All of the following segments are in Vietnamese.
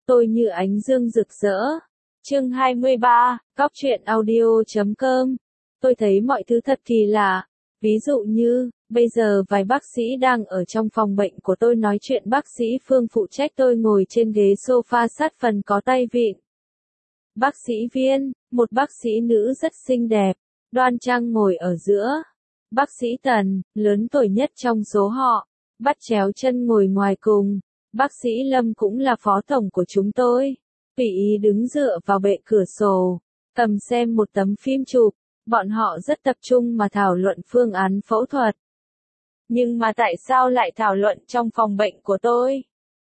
Tôi như ánh dương rực rỡ. Chương 23, Góc truyện audio.com. Tôi thấy mọi thứ thật kỳ lạ. Ví dụ như, bây giờ vài bác sĩ đang ở trong phòng bệnh của tôi nói chuyện, bác sĩ Phương phụ trách, tôi ngồi trên ghế sofa sát phần có tay vịn. Bác sĩ Viên, một bác sĩ nữ rất xinh đẹp, đoan trang ngồi ở giữa. Bác sĩ Tần, lớn tuổi nhất trong số họ, bắt chéo chân ngồi ngoài cùng. Bác sĩ Lâm cũng là phó tổng của chúng tôi. Vị ý đứng dựa vào bệ cửa sổ, cầm xem một tấm phim chụp. Bọn họ rất tập trung mà thảo luận phương án phẫu thuật. Nhưng mà tại sao lại thảo luận trong phòng bệnh của tôi?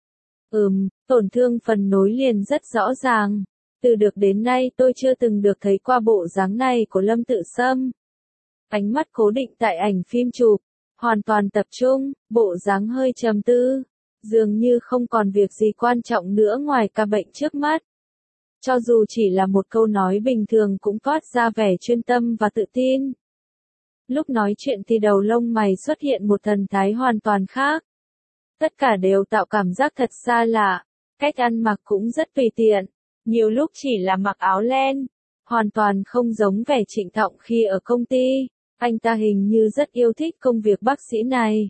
Tổn thương phần nối liền rất rõ ràng. Từ được đến nay tôi chưa từng được thấy qua bộ dáng này của Lâm Tự Sâm. Ánh mắt cố định tại ảnh phim chụp, hoàn toàn tập trung, bộ dáng hơi trầm tư, dường như không còn việc gì quan trọng nữa ngoài ca bệnh trước mắt. Cho dù chỉ là một câu nói bình thường cũng toát ra vẻ chuyên tâm và tự tin. Lúc nói chuyện thì đầu lông mày xuất hiện một thần thái hoàn toàn khác. Tất cả đều tạo cảm giác thật xa lạ, cách ăn mặc cũng rất tùy tiện, nhiều lúc chỉ là mặc áo len, hoàn toàn không giống vẻ trịnh trọng khi ở công ty. Anh ta hình như rất yêu thích công việc bác sĩ này.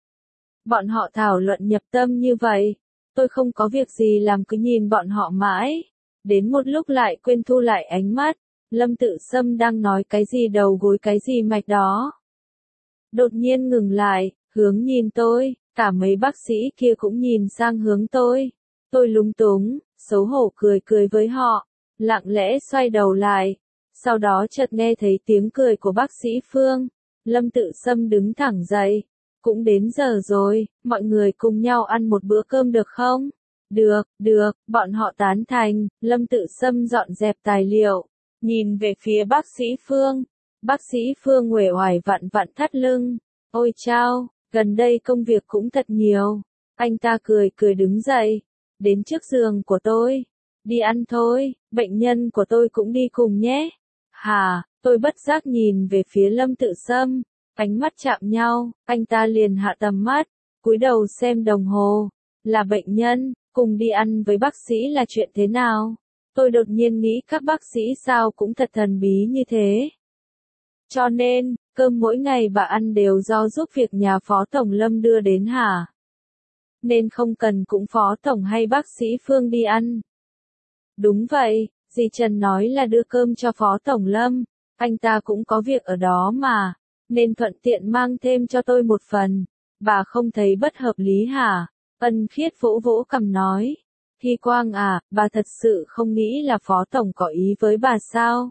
Bọn họ thảo luận nhập tâm như vậy, tôi không có việc gì làm cứ nhìn bọn họ mãi. Đến một lúc lại quên thu lại ánh mắt, Lâm Tự Sâm đang nói cái gì đầu gối cái gì mạch đó. Đột nhiên ngừng lại, hướng nhìn tôi, cả mấy bác sĩ kia cũng nhìn sang hướng tôi. Tôi lúng túng, xấu hổ cười cười với họ, lặng lẽ xoay đầu lại. Sau đó chợt nghe thấy tiếng cười của bác sĩ Phương. Lâm Tự Sâm đứng thẳng dậy. Cũng đến giờ rồi, mọi người cùng nhau ăn một bữa cơm được không? Được, bọn họ tán thành. Lâm Tự Sâm dọn dẹp tài liệu, nhìn về phía bác sĩ Phương. Bác sĩ Phương uể oải vặn vặn thắt lưng. Ôi chao, gần đây công việc cũng thật nhiều. Anh ta cười cười đứng dậy, đến trước giường của tôi. Đi ăn thôi, bệnh nhân của tôi cũng đi cùng nhé. Hả, tôi bất giác nhìn về phía Lâm Tự Sâm, ánh mắt chạm nhau, anh ta liền hạ tầm mắt, cúi đầu xem đồng hồ. Là bệnh nhân, cùng đi ăn với bác sĩ là chuyện thế nào? Tôi đột nhiên nghĩ các bác sĩ sao cũng thật thần bí như thế. Cho nên, cơm mỗi ngày bà ăn đều do giúp việc nhà phó tổng Lâm đưa đến hả? Nên không cần cũng phó tổng hay bác sĩ Phương đi ăn. Đúng vậy, dì Trần nói là đưa cơm cho phó tổng Lâm, anh ta cũng có việc ở đó mà, nên thuận tiện mang thêm cho tôi một phần. Bà không thấy bất hợp lý hả? Ân Khiết vỗ vỗ cằm nói. Hy Quang à, bà thật sự không nghĩ là phó tổng có ý với bà sao?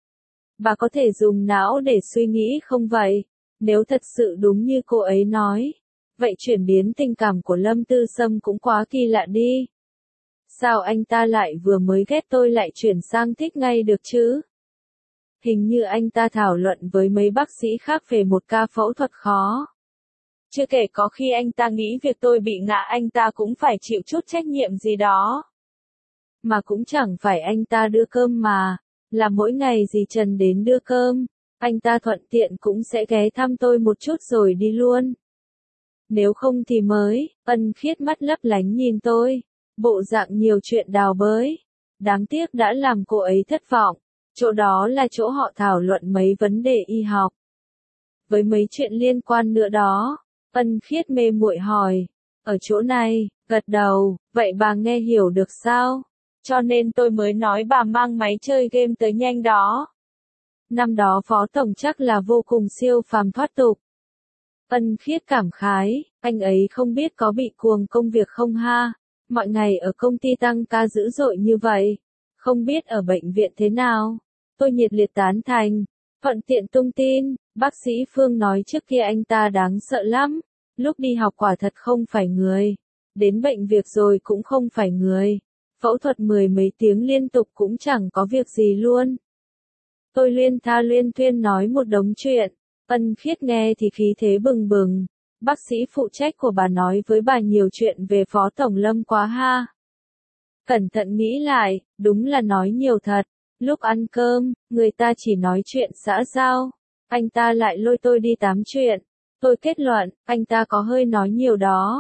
Bà có thể dùng não để suy nghĩ không vậy? Nếu thật sự đúng như cô ấy nói, vậy chuyển biến tình cảm của Lâm Tư Sâm cũng quá kỳ lạ đi. Sao anh ta lại vừa mới ghét tôi lại chuyển sang thích ngay được chứ? Hình như anh ta thảo luận với mấy bác sĩ khác về một ca phẫu thuật khó. Chưa kể có khi anh ta nghĩ việc tôi bị ngã anh ta cũng phải chịu chút trách nhiệm gì đó. Mà cũng chẳng phải anh ta đưa cơm mà, là mỗi ngày dì Trần đến đưa cơm, anh ta thuận tiện cũng sẽ ghé thăm tôi một chút rồi đi luôn. Nếu không thì mới. Ân Khiết mắt lấp lánh nhìn tôi, bộ dạng nhiều chuyện đào bới. Đáng tiếc đã làm cô ấy thất vọng. Chỗ đó là chỗ họ thảo luận mấy vấn đề y học. Với mấy chuyện liên quan nữa đó. Ân Khiết mê muội hỏi. Ở chỗ này, gật đầu, vậy bà nghe hiểu được sao? Cho nên tôi mới nói bà mang máy chơi game tới nhanh đó. Năm đó phó tổng chắc là vô cùng siêu phàm thoát tục. Ân Khiết cảm khái, anh ấy không biết có bị cuồng công việc không ha? Mọi ngày ở công ty tăng ca dữ dội như vậy, không biết ở bệnh viện thế nào? Tôi nhiệt liệt tán thành. Thuận tiện tung tin, bác sĩ Phương nói trước kia anh ta đáng sợ lắm, lúc đi học quả thật không phải người, đến bệnh việc rồi cũng không phải người, phẫu thuật mười mấy tiếng liên tục cũng chẳng có việc gì luôn. Tôi luyên tha luyên thuyên nói một đống chuyện. Ân Khiết nghe thì khí thế bừng bừng. Bác sĩ phụ trách của bà nói với bà nhiều chuyện về phó tổng Lâm quá ha. Cẩn thận nghĩ lại, đúng là nói nhiều thật. Lúc ăn cơm, người ta chỉ nói chuyện xã giao. Anh ta lại lôi tôi đi tám chuyện. Tôi kết luận, anh ta có hơi nói nhiều đó.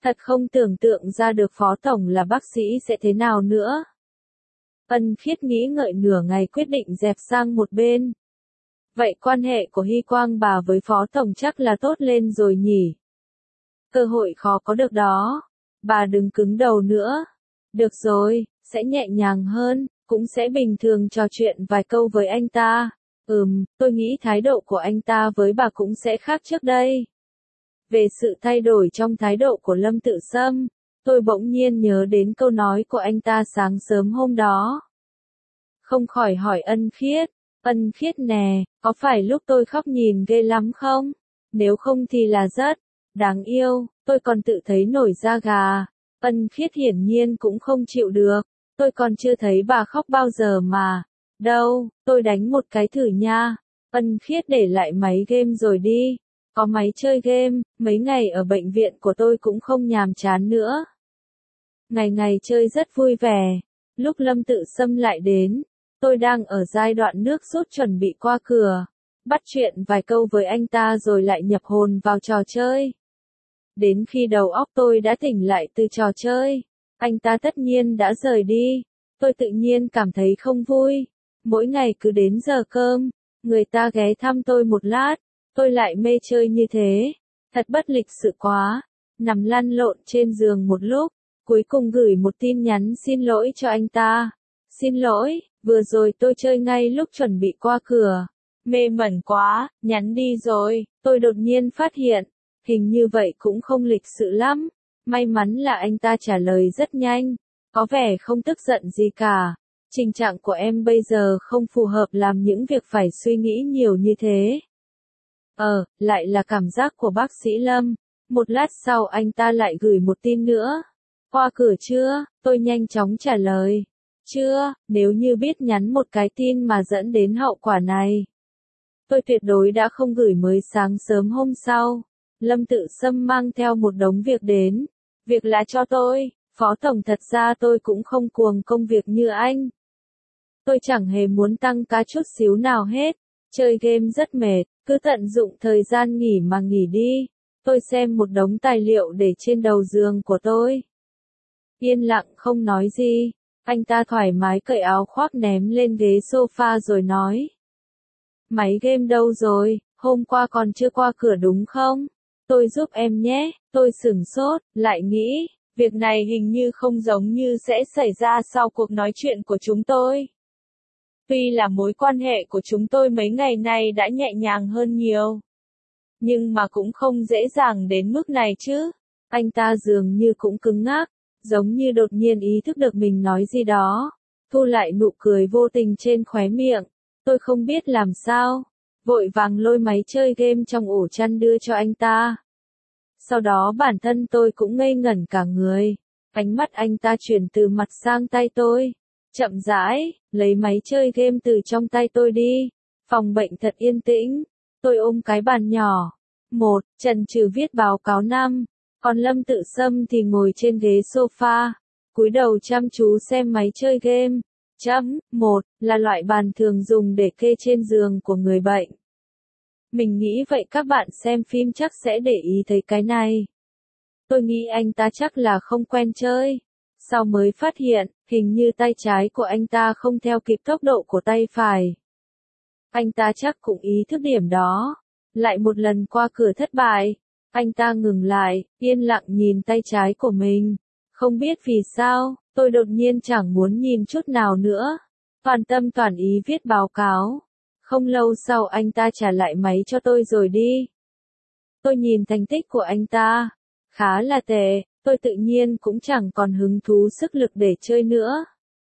Thật không tưởng tượng ra được Phó Tổng là bác sĩ sẽ thế nào nữa. Ân Khiết nghĩ ngợi nửa ngày quyết định dẹp sang một bên. Vậy quan hệ của Hy Quang bà với Phó Tổng chắc là tốt lên rồi nhỉ? Cơ hội khó có được đó. Bà đừng cứng đầu nữa. Được rồi, sẽ nhẹ nhàng hơn, cũng sẽ bình thường trò chuyện vài câu với anh ta. Tôi nghĩ thái độ của anh ta với bà cũng sẽ khác trước đây. Về sự thay đổi trong thái độ của Lâm Tự Sâm, tôi bỗng nhiên nhớ đến câu nói của anh ta sáng sớm hôm đó. Không khỏi hỏi Ân Khiết nè, có phải lúc tôi khóc nhìn ghê lắm không? Nếu không thì là rất đáng yêu, tôi còn tự thấy nổi da gà. Ân Khiết hiển nhiên cũng không chịu được, tôi còn chưa thấy bà khóc bao giờ mà. Đâu, tôi đánh một cái thử nha. Ân Khiết để lại máy game rồi đi. Có máy chơi game, mấy ngày ở bệnh viện của tôi cũng không nhàm chán nữa. Ngày ngày chơi rất vui vẻ. Lúc Lâm Tự Sâm lại đến, tôi đang ở giai đoạn nước rút chuẩn bị qua cửa. Bắt chuyện vài câu với anh ta rồi lại nhập hồn vào trò chơi. Đến khi đầu óc tôi đã tỉnh lại từ trò chơi, anh ta tất nhiên đã rời đi. Tôi tự nhiên cảm thấy không vui. Mỗi ngày cứ đến giờ cơm, người ta ghé thăm tôi một lát, tôi lại mê chơi như thế. Thật bất lịch sự quá. Nằm lăn lộn trên giường một lúc, cuối cùng gửi một tin nhắn xin lỗi cho anh ta. Xin lỗi, vừa rồi tôi chơi ngay lúc chuẩn bị qua cửa. Mê mẩn quá, nhắn đi rồi. Tôi đột nhiên phát hiện, hình như vậy cũng không lịch sự lắm. May mắn là anh ta trả lời rất nhanh, có vẻ không tức giận gì cả. Tình trạng của em bây giờ không phù hợp làm những việc phải suy nghĩ nhiều như thế. Lại là cảm giác của bác sĩ Lâm. Một lát sau anh ta lại gửi một tin nữa. Qua cửa chưa? Tôi nhanh chóng trả lời. Chưa, nếu như biết nhắn một cái tin mà dẫn đến hậu quả này, tôi tuyệt đối đã không gửi mới sáng sớm hôm sau. Lâm Tự Sâm mang theo một đống việc đến. Việc là cho tôi, Phó Tổng, thật ra tôi cũng không cuồng công việc như anh. Tôi chẳng hề muốn tăng ca chút xíu nào hết. Chơi game rất mệt, cứ tận dụng thời gian nghỉ mà nghỉ đi. Tôi xem một đống tài liệu để trên đầu giường của tôi. Yên lặng không nói gì. Anh ta thoải mái cởi áo khoác ném lên ghế sofa rồi nói. Máy game đâu rồi, hôm qua còn chưa qua cửa đúng không? Tôi giúp em nhé. Tôi sửng sốt, lại nghĩ, việc này hình như không giống như sẽ xảy ra sau cuộc nói chuyện của chúng tôi. Tuy là mối quan hệ của chúng tôi mấy ngày nay đã nhẹ nhàng hơn nhiều, nhưng mà cũng không dễ dàng đến mức này chứ. Anh ta dường như cũng cứng ngắc, giống như đột nhiên ý thức được mình nói gì đó. Thu lại nụ cười vô tình trên khóe miệng. Tôi không biết làm sao. Vội vàng lôi máy chơi game trong ổ chăn đưa cho anh ta. Sau đó bản thân tôi cũng ngây ngẩn cả người. Ánh mắt anh ta chuyển từ mặt sang tay tôi. Chậm rãi, lấy máy chơi game từ trong tay tôi đi. Phòng bệnh thật yên tĩnh. Tôi ôm cái bàn nhỏ. Trần Trừ viết báo cáo 5. Còn Lâm Tự Sâm thì ngồi trên ghế sofa, cúi đầu chăm chú xem máy chơi game. 1. Là loại bàn thường dùng để kê trên giường của người bệnh. Mình nghĩ vậy các bạn xem phim chắc sẽ để ý thấy cái này. Tôi nghĩ anh ta chắc là không quen chơi. Sau mới phát hiện, hình như tay trái của anh ta không theo kịp tốc độ của tay phải. Anh ta chắc cũng ý thức điểm đó. Lại một lần qua cửa thất bại. Anh ta ngừng lại, yên lặng nhìn tay trái của mình. Không biết vì sao, tôi đột nhiên chẳng muốn nhìn chút nào nữa. Toàn tâm toàn ý viết báo cáo. Không lâu sau anh ta trả lại máy cho tôi rồi đi. Tôi nhìn thành tích của anh ta. Khá là tệ, tôi tự nhiên cũng chẳng còn hứng thú sức lực để chơi nữa.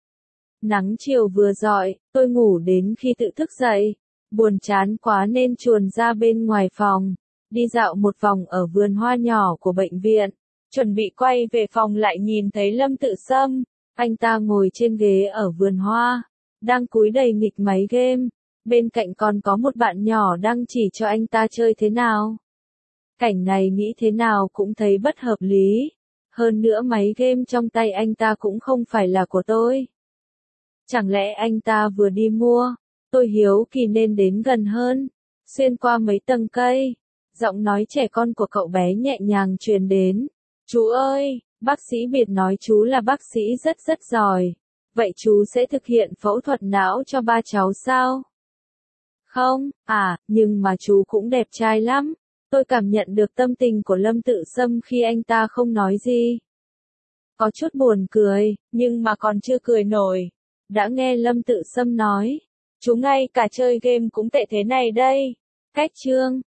Nắng chiều vừa rọi, tôi ngủ đến khi tự thức dậy. Buồn chán quá nên chuồn ra bên ngoài phòng. Đi dạo một vòng ở vườn hoa nhỏ của bệnh viện. Chuẩn bị quay về phòng lại nhìn thấy Lâm Tự Sâm. Anh ta ngồi trên ghế ở vườn hoa. Đang cúi đầy nghịch máy game. Bên cạnh còn có một bạn nhỏ đang chỉ cho anh ta chơi thế nào. Cảnh này nghĩ thế nào cũng thấy bất hợp lý. Hơn nữa máy game trong tay anh ta cũng không phải là của tôi. Chẳng lẽ anh ta vừa đi mua? Tôi hiếu kỳ nên đến gần hơn. Xuyên qua mấy tầng cây. Giọng nói trẻ con của cậu bé nhẹ nhàng truyền đến. Chú ơi, bác sĩ Biệt nói chú là bác sĩ rất giỏi. Vậy chú sẽ thực hiện phẫu thuật não cho ba cháu sao? Không, nhưng mà chú cũng đẹp trai lắm. Tôi cảm nhận được tâm tình của Lâm Tự Sâm khi anh ta không nói gì. Có chút buồn cười, nhưng mà còn chưa cười nổi. Đã nghe Lâm Tự Sâm nói, chú ngay cả chơi game cũng tệ thế này đây. Cách chương